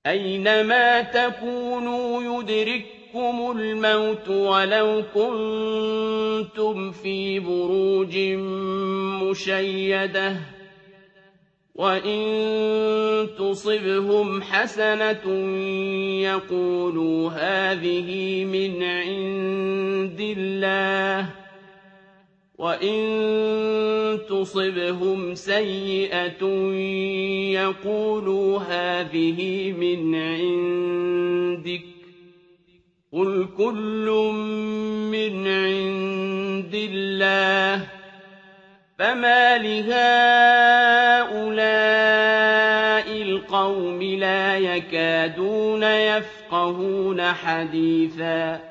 أَيْنَمَا تَكُونُوا يُدْرِككُّمُ الْمَوْتُ وَلَوْ كُنتُمْ فِي بُرُوجٍ مُّشَيَّدَةٍ ۗ وَإِن تُصِبْهُمْ حَسَنَةٌ يَقُولُوا هَٰذِهِ مِنْ عِندِ اللَّهِ ۖ وَإِن تُصِبْهُمْ سَيِّئَةٌ يَقُولُوا هَٰذِهِ مِنْ عِندِكَ ۚ قُلْ كُلٌّ مِّنْ عِندِ اللَّهِ ۖ فَمَالِ هَٰؤُلَاءِ الْقَوْمِ لَا يَكَادُونَ يَفْقَهُونَ حَدِيثًا